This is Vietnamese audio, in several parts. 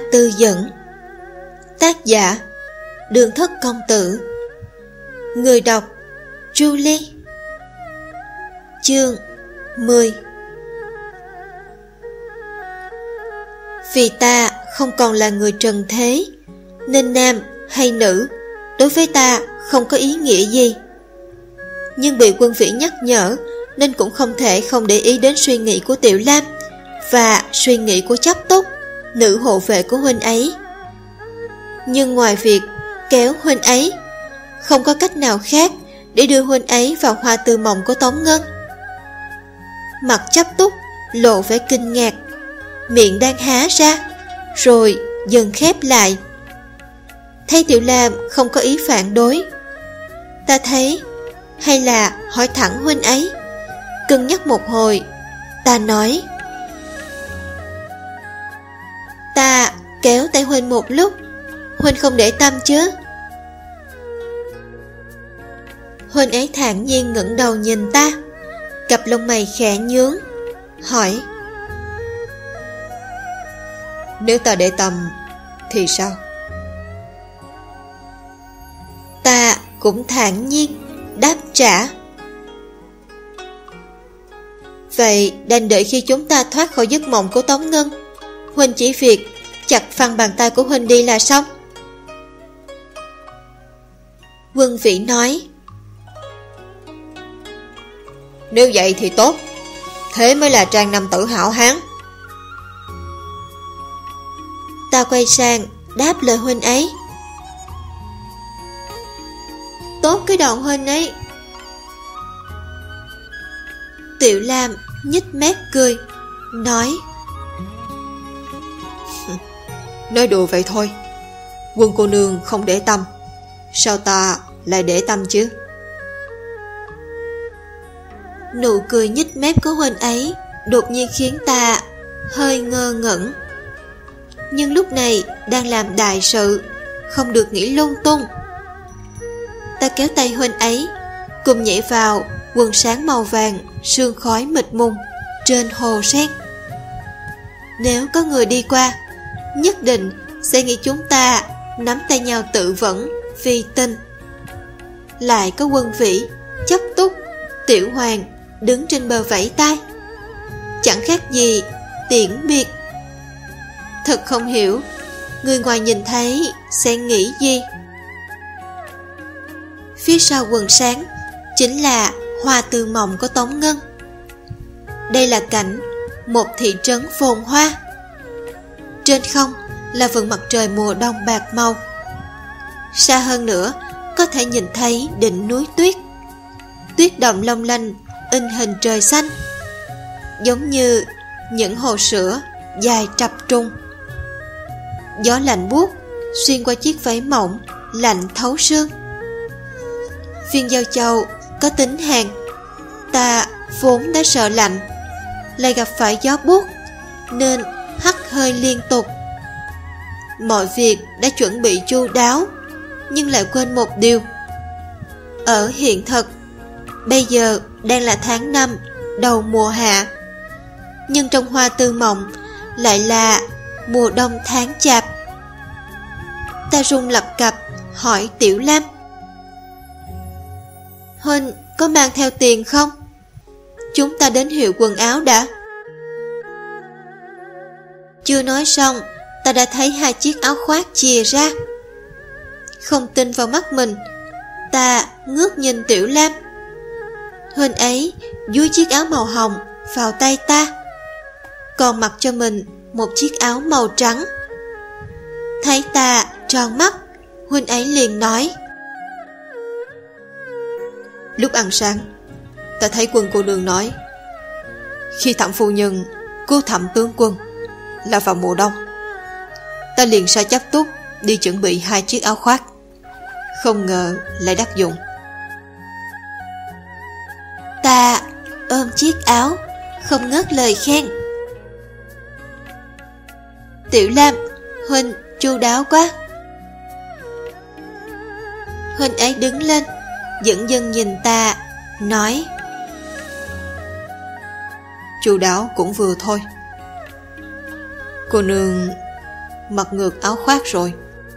Tư Dẫn. Tác giả Đường Thất Công Tử. Người đọc Julie. Chương 10. Vì ta không còn là người trần thế, nên nam hay nữ đối với ta không có ý nghĩa gì. Nhưng bị Quân Vĩ nhắc nhở, nên cũng không thể không để ý đến suy nghĩ của Tiểu Lam và suy nghĩ của Chấp Túc, nữ hộ vệ của huynh ấy. Nhưng ngoài việc kéo huynh ấy, không có cách nào khác để đưa huynh ấy vào hoa tư mộng của Tống Ngân. Mặt Chấp Túc lộ vẻ kinh ngạc, miệng đang há ra rồi dần khép lại. Thấy Tiểu Lam không có ý phản đối, ta thấy hay là hỏi thẳng huynh ấy. Cân nhắc một hồi, ta nói: ta kéo tay huynh một lúc, huynh không để tâm chứ? Huynh ấy thản nhiên ngẩng đầu nhìn ta, cặp lông mày khẽ nhướng, hỏi: nếu ta để tâm thì sao? Ta cũng thản nhiên đáp trả: vậy đành đợi khi chúng ta thoát khỏi giấc mộng của Tống Ngân, huynh chỉ việc chặt phăng bàn tay của huynh đi là xong. Quân Vĩ nói: nếu vậy thì tốt, thế mới là trang nam tử hảo hán. Ta quay sang đáp lời huynh ấy: tốt cái đoạn huynh ấy. Tiểu Lam nhếch mép cười, nói: nói đùa vậy thôi, Quân cô nương không để tâm, sao ta lại để tâm chứ? Nụ cười nhếch mép của huynh ấy đột nhiên khiến ta hơi ngơ ngẩn. Nhưng lúc này đang làm đại sự, không được nghĩ lung tung. Ta kéo tay huynh ấy, cùng nhảy vào quần sáng màu vàng sương khói mịt mùng trên hồ sen. Nếu có người đi qua, nhất định sẽ nghĩ chúng ta nắm tay nhau tự vẫn vì tình. Lại có Quân Vĩ, Chấp Túc, Tiểu Hoàng đứng trên bờ vẫy tay, chẳng khác gì tiễn biệt. Thật không hiểu người ngoài nhìn thấy sẽ nghĩ gì. Phía sau quần sáng chính là hoa tư mộng của Tống Ngân. Đây là cảnh một thị trấn phồn hoa. Trên không là vầng mặt trời mùa đông bạc màu. Xa hơn nữa có thể nhìn thấy đỉnh núi tuyết. Tuyết động long lanh in hình trời xanh, giống như những hồ sữa dài trập trùng. Gió lạnh buốt xuyên qua chiếc váy mỏng, lạnh thấu xương. Viên Giao Châu có tính hàn, ta vốn đã sợ lạnh, lại gặp phải gió buốt nên hắt hơi liên tục. Mọi việc đã chuẩn bị chu đáo, nhưng lại quên một điều. Ở hiện thực, bây giờ đang là tháng 5 đầu mùa hạ, nhưng trong hoa tư mộng lại là mùa đông tháng chạp. Ta run lập cập hỏi Tiểu Lam: huynh có mang theo tiền không? Chúng ta đến hiệu quần áo đã. Chưa nói xong, ta đã thấy 2 chiếc áo khoác chìa ra. Không tin vào mắt mình, ta ngước nhìn Tiểu Lam. Huynh ấy dúi chiếc áo màu hồng vào tay ta, còn mặc cho mình một chiếc áo màu trắng. Thấy ta tròn mắt, huynh ấy liền nói: lúc ăn sáng, ta thấy Quân cô nương nói khi Thẩm phu nhân cứu Thẩm tướng quân là vào mùa đông. Ta liền sai Chấp Túc đi chuẩn bị 2 chiếc áo khoác, không ngờ lại đắc dụng. Ta ôm chiếc áo, không ngớt lời khen: Tiểu Lam, huynh chu đáo quá. Huynh ấy đứng lên, dửng dưng nhìn ta, nói: chu đáo cũng vừa thôi. Cô nương mặc ngược áo khoác rồi.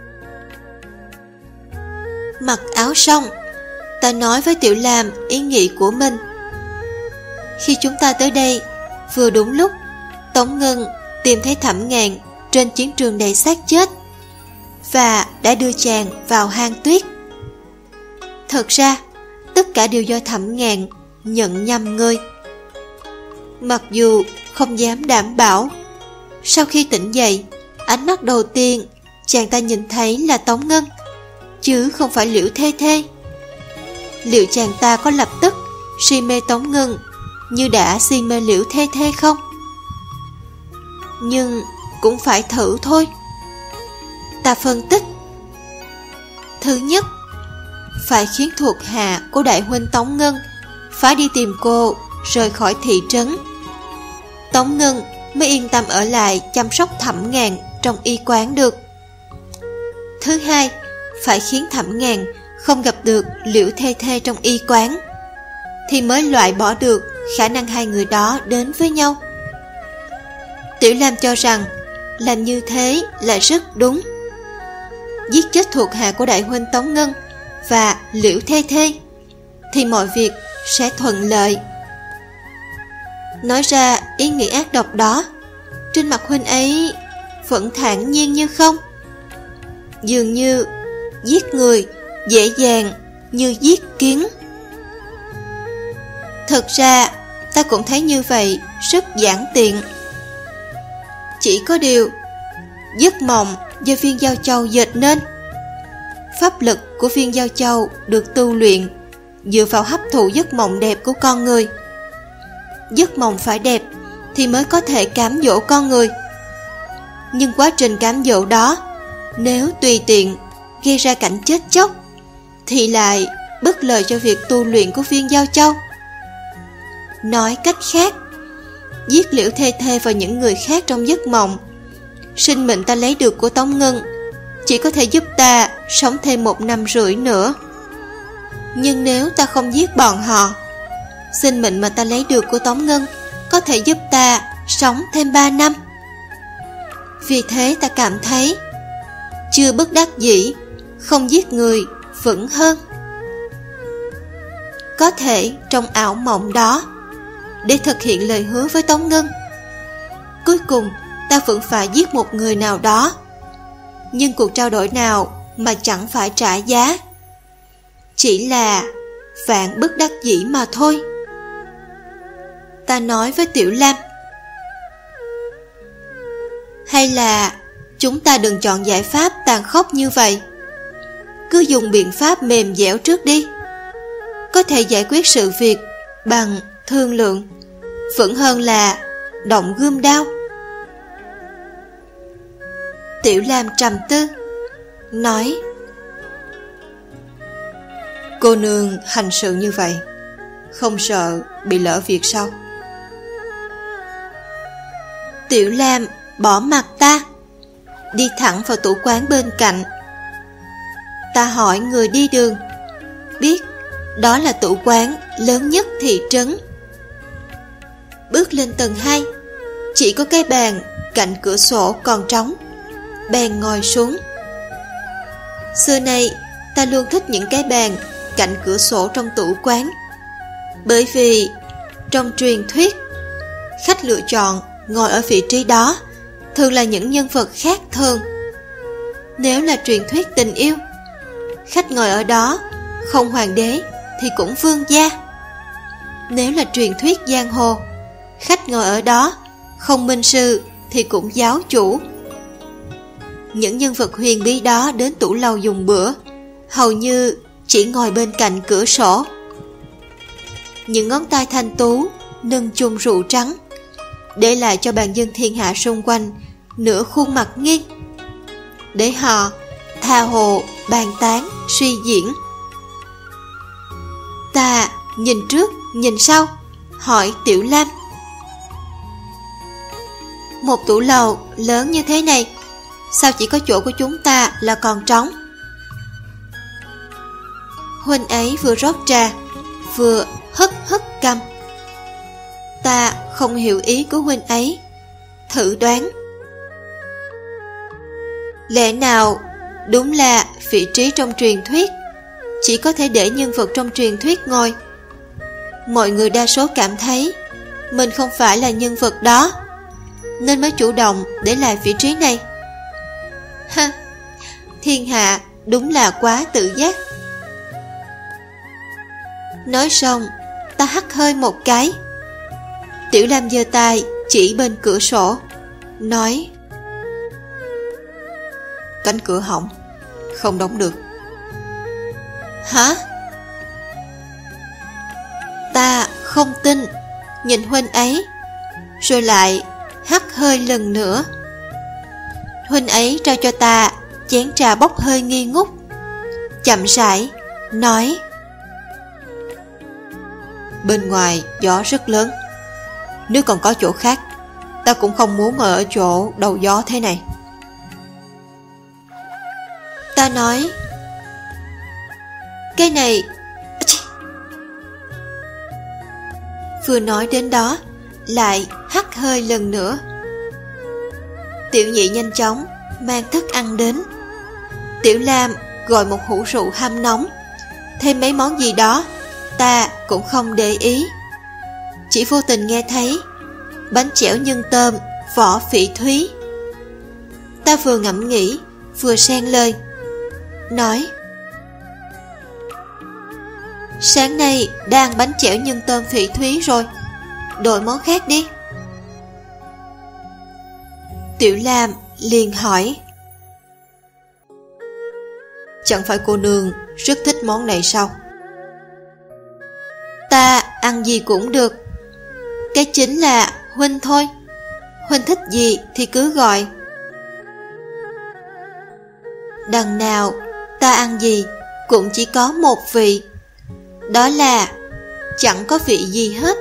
Mặc áo xong, ta nói với Tiểu Lam ý nghĩ của mình. Khi chúng ta tới đây, vừa đúng lúc Tống Ngân tìm thấy Thẩm Ngạn trên chiến trường đầy xác chết và đã đưa chàng vào hang tuyết. Thật ra, tất cả đều do Thẩm Ngạn nhận nhầm người. Mặc dù không dám đảm bảo, sau khi tỉnh dậy, ánh mắt đầu tiên chàng ta nhìn thấy là Tống Ngân, chứ không phải Liễu Thê Thê. Liệu chàng ta có lập tức si mê Tống Ngân như đã si mê Liễu Thê Thê không? Nhưng cũng phải thử thôi. Ta phân tích. Thứ nhất, phải khiến thuộc hạ của đại huynh Tống Ngân phải đi tìm cô rời khỏi thị trấn. Tống Ngân mới yên tâm ở lại chăm sóc Thẩm Ngạn trong y quán được. Thứ hai, phải khiến Thẩm Ngạn không gặp được Liễu Thê Thê trong y quán, thì mới loại bỏ được khả năng hai người đó đến với nhau. Tiểu Lam cho rằng làm như thế là rất đúng. Giết chết thuộc hạ của đại huynh Tống Ngân và Liễu Thê Thê thì mọi việc sẽ thuận lợi. Nói ra ý nghĩ ác độc đó, trên mặt huynh ấy vẫn thản nhiên như không. Dường như giết người dễ dàng như giết kiến. Thật ra ta cũng thấy như vậy rất giản tiện. Chỉ có điều, giấc mộng do viên giao châu dệt nên. Pháp lực của viên giao châu được tu luyện dựa vào hấp thụ giấc mộng đẹp của con người. Giấc mộng phải đẹp thì mới có thể cám dỗ con người. Nhưng quá trình cám dỗ đó, nếu tùy tiện gây ra cảnh chết chóc, thì lại bất lợi cho việc tu luyện của viên giao châu. Nói cách khác, giết Liễu Thê Thê và những người khác trong giấc mộng, sinh mệnh ta lấy được của Tống Ngân chỉ có thể giúp ta sống thêm 1 năm rưỡi nữa. Nhưng nếu ta không giết bọn họ, sinh mệnh mà ta lấy được của Tống Ngân có thể giúp ta sống thêm 3 năm. Vì thế ta cảm thấy chưa bất đắc dĩ, không giết người vẫn hơn. Có thể trong ảo mộng đó, để thực hiện lời hứa với Tống Ngân, cuối cùng ta vẫn phải giết một người nào đó. Nhưng cuộc trao đổi nào mà chẳng phải trả giá, chỉ là vạn bất đắc dĩ mà thôi. Ta nói với Tiểu Lam, hay là chúng ta đừng chọn giải pháp tàn khốc như vậy, cứ dùng biện pháp mềm dẻo trước đi. Có thể giải quyết sự việc bằng thương lượng vẫn hơn là động gươm đao. Tiểu Lam trầm tư, nói, cô nương hành sự như vậy, không sợ bị lỡ việc sao? Tiểu Lam bỏ mặt ta, đi thẳng vào tủ quán bên cạnh. Ta hỏi người đi đường, biết đó là tủ quán lớn nhất thị trấn. Bước lên tầng 2, chỉ có cái bàn cạnh cửa sổ còn trống, bèn ngồi xuống. Xưa nay ta luôn thích những cái bàn cạnh cửa sổ trong tủ quán, bởi vì trong truyền thuyết, khách lựa chọn ngồi ở vị trí đó thường là những nhân vật khác thường. Nếu là truyền thuyết tình yêu, khách ngồi ở đó không hoàng đế thì cũng vương gia. Nếu là truyền thuyết giang hồ, khách ngồi ở đó không minh sư thì cũng giáo chủ. Những nhân vật huyền bí đó đến tủ lầu dùng bữa hầu như chỉ ngồi bên cạnh cửa sổ. Những ngón tay thanh tú nâng chung rượu trắng, để lại cho bàn dân thiên hạ xung quanh nửa khuôn mặt nghiêng, để họ tha hồ bàn tán suy diễn. Ta nhìn trước nhìn sau, hỏi Tiểu Lam, một tủ lầu lớn như thế này, sao chỉ có chỗ của chúng ta là còn trống? Huynh ấy vừa rót trà, vừa hất cằm. Ta không hiểu ý của huynh ấy, thử đoán. Lẽ nào đúng là vị trí trong truyền thuyết chỉ có thể để nhân vật trong truyền thuyết ngồi? Mọi người đa số cảm thấy mình không phải là nhân vật đó, nên mới chủ động để lại vị trí này. Ha, thiên hạ đúng là quá tự giác. Nói xong, ta hắt hơi một cái. Tiểu Lam giơ tay chỉ bên cửa sổ, nói: cánh cửa hỏng, không đóng được. Hả? Ta không tin, nhìn huynh ấy, rồi lại hắt hơi lần nữa. Huynh ấy trao cho ta chén trà bốc hơi nghi ngút, chậm rãi nói: bên ngoài gió rất lớn, nếu còn có chỗ khác, ta cũng không muốn ngồi ở chỗ đầu gió thế này. Ta nói: cái này... Vừa nói đến đó, lại hắt hơi lần nữa. Tiểu Nhị nhanh chóng mang thức ăn đến. Tiểu Lam gọi một hũ rượu hâm nóng, thêm mấy món gì đó, ta cũng không để ý. Chỉ vô tình nghe thấy bánh chẻo nhân tôm vỏ phỉ thúy. Ta vừa ngẫm nghĩ, vừa xen lời, nói: sáng nay đang bánh chẻo nhân tôm phỉ thúy rồi, đổi món khác đi. Tiểu Lam liền hỏi: chẳng phải cô nương rất thích món này sao? Ta ăn gì cũng được, cái chính là huynh thôi. Huynh thích gì thì cứ gọi. Đằng nào ta ăn gì cũng chỉ có một vị, đó là chẳng có vị gì hết.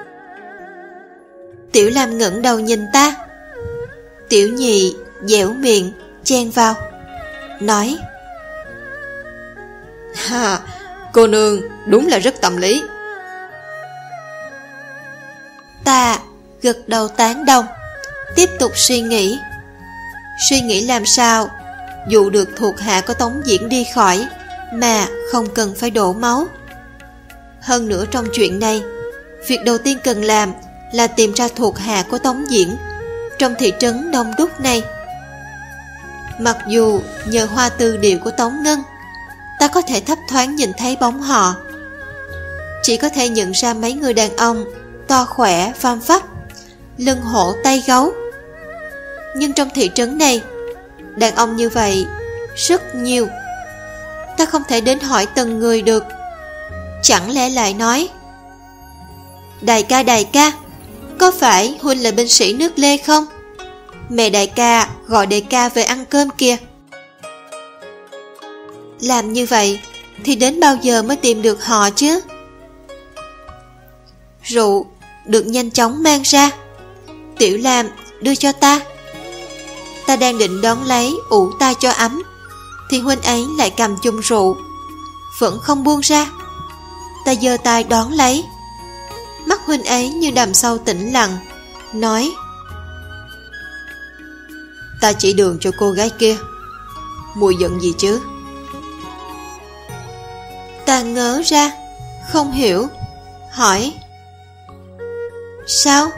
Tiểu Lam ngẩng đầu nhìn ta. Tiểu Nhị dẻo miệng chen vào, nói: ha, cô nương đúng là rất tâm lý. Ta gật đầu tán đồng, tiếp tục suy nghĩ làm sao dụ được thuộc hạ của Tống Diễn đi khỏi mà không cần phải đổ máu. Hơn nữa trong chuyện này, việc đầu tiên cần làm là tìm ra thuộc hạ của Tống Diễn trong thị trấn đông đúc này. Mặc dù nhờ hoa tư điệu của Tống Ngân, ta có thể thấp thoáng nhìn thấy bóng họ, chỉ có thể nhận ra mấy người đàn ông to khỏe pham phắp, lưng hổ tay gấu. Nhưng trong thị trấn này, đàn ông như vậy rất nhiều, ta không thể đến hỏi từng người được. Chẳng lẽ lại nói: đại ca, có phải huynh là binh sĩ nước Lê không? Mẹ đại ca gọi đại ca về ăn cơm kìa. Làm như vậy thì đến bao giờ mới tìm được họ chứ? Rượu được nhanh chóng mang ra. Tiểu Lam đưa cho ta. Ta đang định đón lấy ủ ta cho ấm, thì huynh ấy lại cầm chung rượu, vẫn không buông ra. Ta giơ tay đón lấy. Mắt huynh ấy như đầm sâu tĩnh lặng, nói: ta chỉ đường cho cô gái kia, mùi giận gì chứ? Ta ngớ ra, không hiểu, hỏi: sao?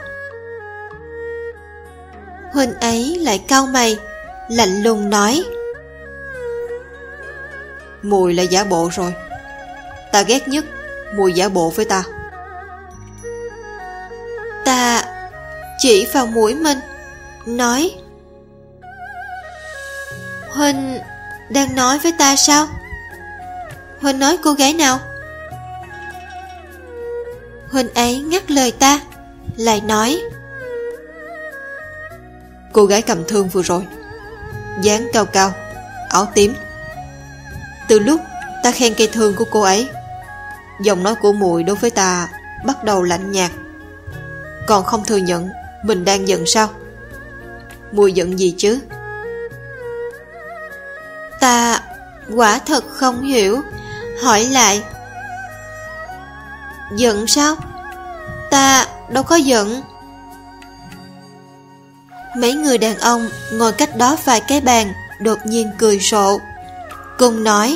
Huynh ấy lại cau mày, lạnh lùng nói: mùi là giả bộ rồi. Ta ghét nhất mùi giả bộ với ta. Ta chỉ vào mũi mình, nói: huynh đang nói với ta sao? Huynh nói cô gái nào? Huynh ấy ngắt lời ta, lại nói: cô gái cầm thương vừa rồi, dáng cao cao, áo tím. Từ lúc ta khen cây thương của cô ấy, giọng nói của muội đối với ta bắt đầu lạnh nhạt. Còn không thừa nhận mình đang giận sao? Muội giận gì chứ? Ta quả thật không hiểu, hỏi lại: giận sao? Ta đâu có giận. Mấy người đàn ông ngồi cách đó vài cái bàn đột nhiên cười rộ, cùng nói: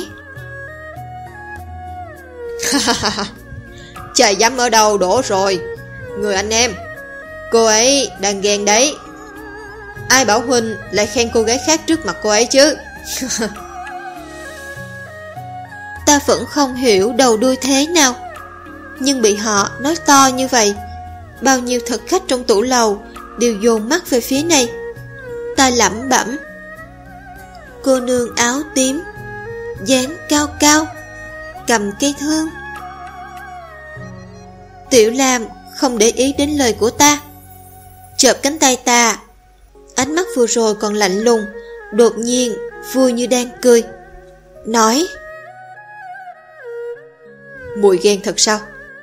Chà dám ở đâu đổ rồi. Người anh em, cô ấy đang ghen đấy. Ai bảo huynh lại khen cô gái khác trước mặt cô ấy chứ? Ta vẫn không hiểu đầu đuôi thế nào, nhưng bị họ nói to như vậy, bao nhiêu thực khách trong tủ lầu đều dồn mắt về phía này. Ta lẩm bẩm: cô nương áo tím, dáng cao cao, cầm cây thương. Tiểu Lam không để ý đến lời của ta, chộp cánh tay ta. Ánh mắt vừa rồi còn lạnh lùng, đột nhiên vui như đang cười, nói: Mùi ghen thật sao?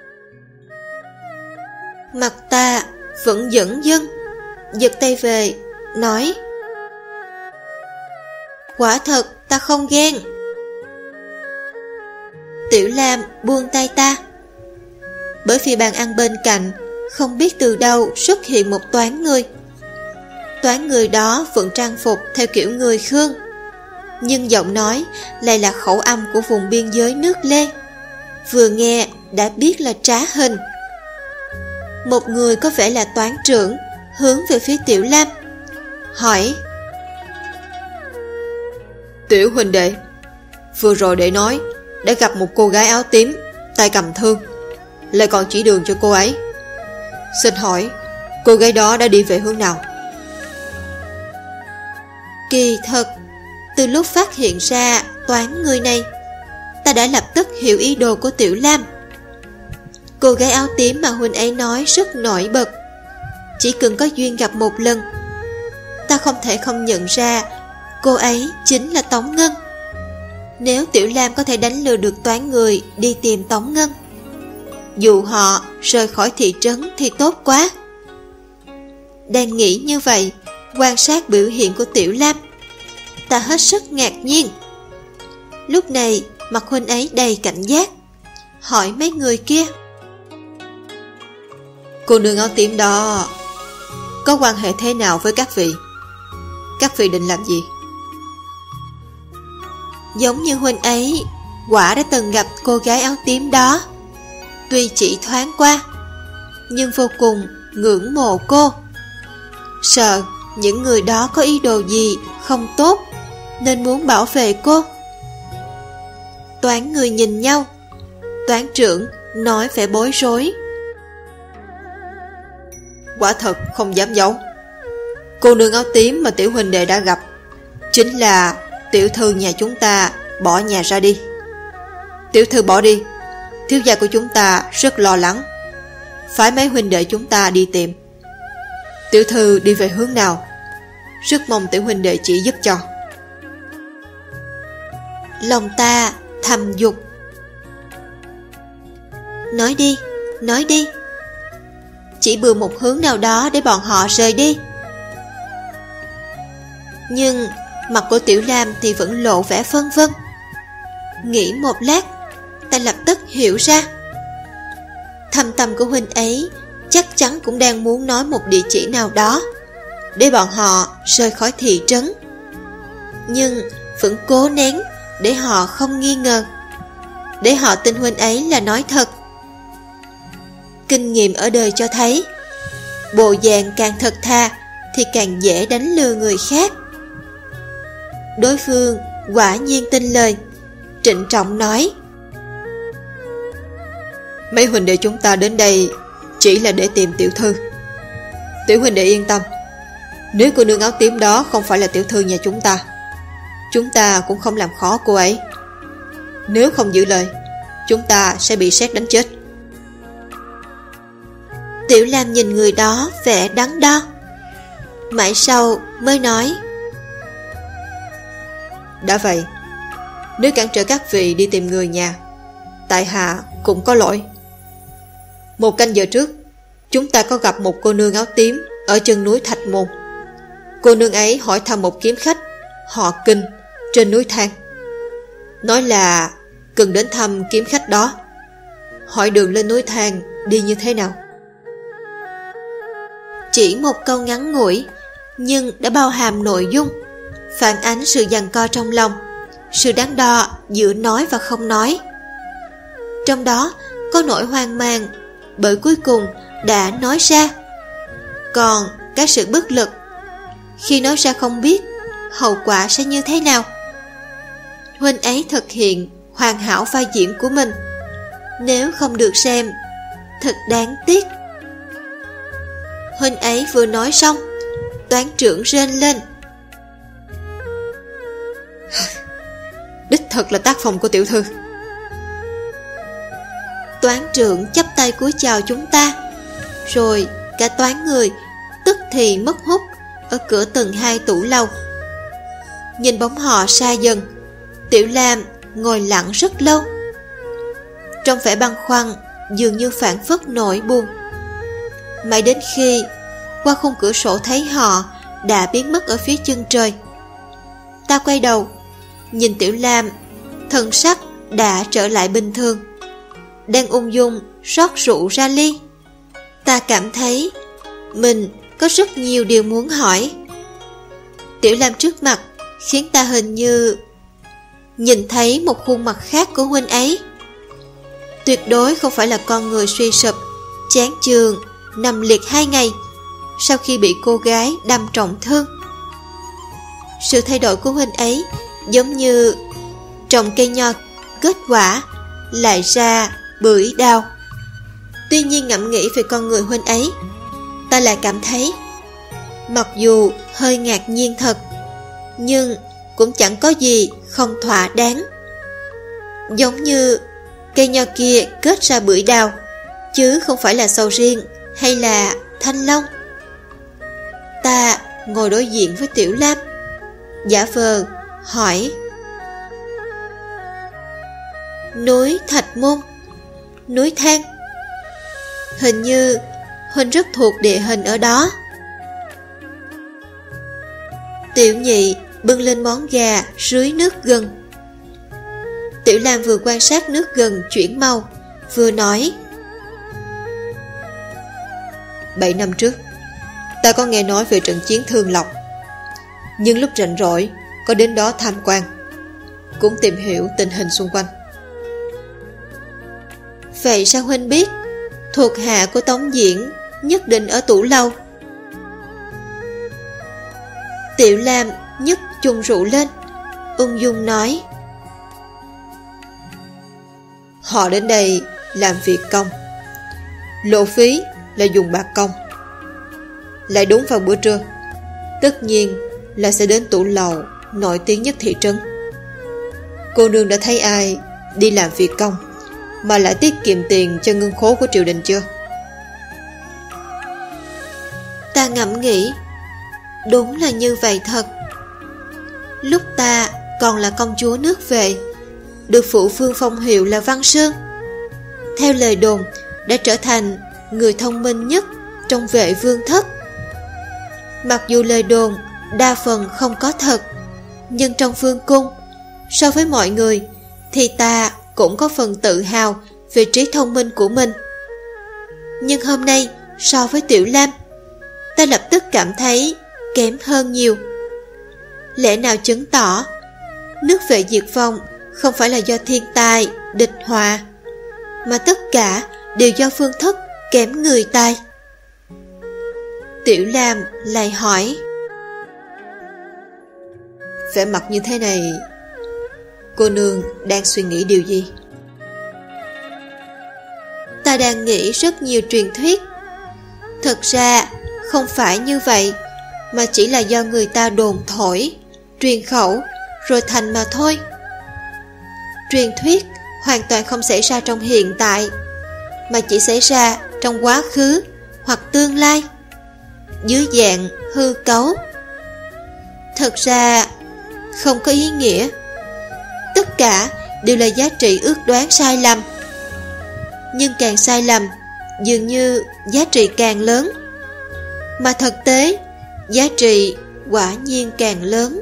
Mặt ta vẫn dửng dưng, giật tay về, nói: quả thật ta không ghen. Tiểu Lam buông tay ta. Bởi vì bàn ăn bên cạnh không biết từ đâu xuất hiện một toán người. Toán người đó vẫn trang phục theo kiểu người Khương, nhưng giọng nói lại là khẩu âm của vùng biên giới nước Lê, vừa nghe đã biết là trá hình. Một người có vẻ là toán trưởng hướng về phía Tiểu Lam, hỏi: Tiểu huynh đệ, vừa rồi đệ nói đã gặp một cô gái áo tím, tay cầm thương, lại còn chỉ đường cho cô ấy. Xin hỏi cô gái đó đã đi về hướng nào? Kỳ thật, từ lúc phát hiện ra toán người này, ta đã lập tức hiểu ý đồ của Tiểu Lam. Cô gái áo tím mà huynh ấy nói rất nổi bật, chỉ cần có duyên gặp một lần, ta không thể không nhận ra cô ấy chính là Tống Ngân. Nếu Tiểu Lam có thể đánh lừa được toán người đi tìm Tống Ngân, dù họ rời khỏi thị trấn thì tốt quá. Đang nghĩ như vậy, quan sát biểu hiện của Tiểu Lam, ta hết sức ngạc nhiên. Lúc này mặt huynh ấy đầy cảnh giác, hỏi mấy người kia: Cô nương áo tím đó có quan hệ thế nào với các vị? Các vị định làm gì? Giống như huynh ấy quả đã từng gặp cô gái áo tím đó, tuy chỉ thoáng qua, nhưng vô cùng ngưỡng mộ cô, sợ những người đó có ý đồ gì không tốt nên muốn bảo vệ cô. Toán người nhìn nhau, toán trưởng nói vẻ bối rối: Quả thật không dám giấu, cô nương áo tím mà tiểu huynh đệ đã gặp chính là tiểu thư nhà chúng ta bỏ nhà ra đi. Tiểu thư bỏ đi, thiếu gia của chúng ta rất lo lắng, phái mấy huynh đệ chúng ta đi tìm. Tiểu thư đi về hướng nào? Rất mong tiểu huynh đệ chỉ giúp cho. Lòng ta thầm dục: nói đi, nói đi, chỉ bừa một hướng nào đó để bọn họ rời đi. Nhưng mặt của Tiểu Lam thì vẫn lộ vẻ phân vân. Nghĩ một lát, ta lập tức hiểu ra, thâm tâm của huynh ấy chắc chắn cũng đang muốn nói một địa chỉ nào đó để bọn họ rời khỏi thị trấn, nhưng vẫn cố nén để họ không nghi ngờ, để họ tin huynh ấy là nói thật. Kinh nghiệm ở đời cho thấy, bộ dạng càng thật thà thì càng dễ đánh lừa người khác. Đối phương quả nhiên tin lời, trịnh trọng nói: Mấy huynh đệ chúng ta đến đây chỉ là để tìm tiểu thư. Tiểu huynh đệ yên tâm, nếu cô nương áo tím đó không phải là tiểu thư nhà chúng ta cũng không làm khó cô ấy. Nếu không giữ lời, chúng ta sẽ bị sét đánh chết. Tiểu Lam nhìn người đó vẻ đắn đo, mãi sau mới nói: Đã vậy, nếu cản trở các vị đi tìm người nhà, tại hạ cũng có lỗi. 1 canh giờ trước, chúng ta có gặp một cô nương áo tím ở chân núi Thạch Môn. Cô nương ấy hỏi thăm một kiếm khách họ Kinh trên núi Thang, nói là cần đến thăm kiếm khách đó, hỏi đường lên núi Thang đi như thế nào. Chỉ một câu ngắn ngủi nhưng đã bao hàm nội dung, phản ánh sự giằng co trong lòng, sự đắn đo giữa nói và không nói. Trong đó có nỗi hoang mang bởi cuối cùng đã nói ra, còn cái sự bất lực khi nói ra không biết hậu quả sẽ như thế nào. Huynh ấy thực hiện hoàn hảo vai diễn của mình, nếu không được xem thật đáng tiếc. Huynh ấy vừa nói xong, Toán trưởng rên lên. Đích thật là tác phong của tiểu thư. Toán trưởng chắp tay cúi chào chúng ta, rồi cả toán người tức thì mất hút ở cửa tầng 2 tủ lâu. Nhìn bóng họ xa dần, Tiểu Lam ngồi lặng rất lâu, trong vẻ băn khoăn dường như phảng phất nỗi buồn. Mãi đến khi qua khung cửa sổ thấy họ đã biến mất ở phía chân trời, ta quay đầu nhìn Tiểu Lam, thần sắc đã trở lại bình thường, đang ung dung rót rượu ra ly. Ta cảm thấy mình có rất nhiều điều muốn hỏi. Tiểu Lam trước mặt khiến ta hình như nhìn thấy một khuôn mặt khác của huynh ấy. Tuyệt đối không phải là con người suy sụp, chán chường, nằm liệt 2 ngày sau khi bị cô gái đâm trọng thương. Sự thay đổi của huynh ấy giống như trồng cây nho, kết quả lại ra bưởi đao. Tuy nhiên ngẫm nghĩ về con người huynh ấy, ta lại cảm thấy mặc dù hơi ngạc nhiên thật, nhưng cũng chẳng có gì không thỏa đáng. Giống như cây nho kia kết ra bưởi đao, chứ không phải là sầu riêng hay là thanh long. Ta ngồi đối diện với Tiểu Lam, giả vờ hỏi: núi Thạch Môn, núi Thang, hình như huynh rất thuộc địa hình ở đó. Tiểu Nhị bưng lên món gà rưới nước gừng. Tiểu Lam vừa quan sát nước gừng chuyển màu, vừa nói: 7 năm trước, ta có nghe nói về trận chiến Thương Lộc, nhưng lúc rảnh rỗi có đến đó tham quan, cũng tìm hiểu tình hình xung quanh. Vậy sao huynh biết thuộc hạ của Tống Diễn nhất định ở tủ lâu? Tiểu Lam nhấc chung rượu lên, ung dung nói: họ đến đây làm việc công, lộ phí là dùng bạc công. Lại đúng vào bữa trưa, tất nhiên là sẽ đến tủ lầu nổi tiếng nhất thị trấn. Cô nương đã thấy ai đi làm việc công mà lại tiết kiệm tiền cho ngân khố của triều đình chưa? Ta ngẫm nghĩ, đúng là như vậy thật. Lúc ta còn là công chúa nước Vệ, được phụ vương phong hiệu là Văn Sương, theo lời đồn đã trở thành người thông minh nhất trong Vệ vương thất. Mặc dù lời đồn đa phần không có thật, nhưng trong vương cung, so với mọi người thì ta cũng có phần tự hào về trí thông minh của mình. Nhưng hôm nay so với Tiểu Lam, ta lập tức cảm thấy kém hơn nhiều. Lẽ nào chứng tỏ nước Vệ diệt vong không phải là do thiên tai, địch họa, mà tất cả đều do phương thức kém người tài? Tiểu Lam lại hỏi: vẻ mặt như thế này, cô nương đang suy nghĩ điều gì? Ta đang nghĩ rất nhiều truyền thuyết. Thật ra không phải như vậy, mà chỉ là do người ta đồn thổi, truyền khẩu rồi thành mà thôi. Truyền thuyết hoàn toàn không xảy ra trong hiện tại, mà chỉ xảy ra trong quá khứ hoặc tương lai, dưới dạng hư cấu. Thật ra không có ý nghĩa. Tất cả đều là giá trị ước đoán sai lầm. Nhưng càng sai lầm, dường như giá trị càng lớn. Mà thực tế, giá trị quả nhiên càng lớn.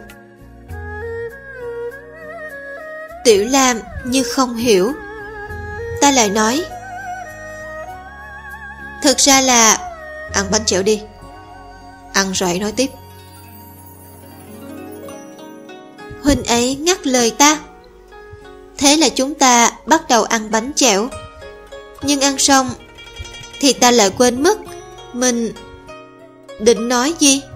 Tiểu Lam như không hiểu. Ta lại nói: thật ra là ăn bánh chèo đi. Ăn rồi hãy nói tiếp. Huynh ấy ngắt lời ta. Thế là chúng ta bắt đầu ăn bánh chẻo. Nhưng ăn xong thì ta lại quên mất mình định nói gì.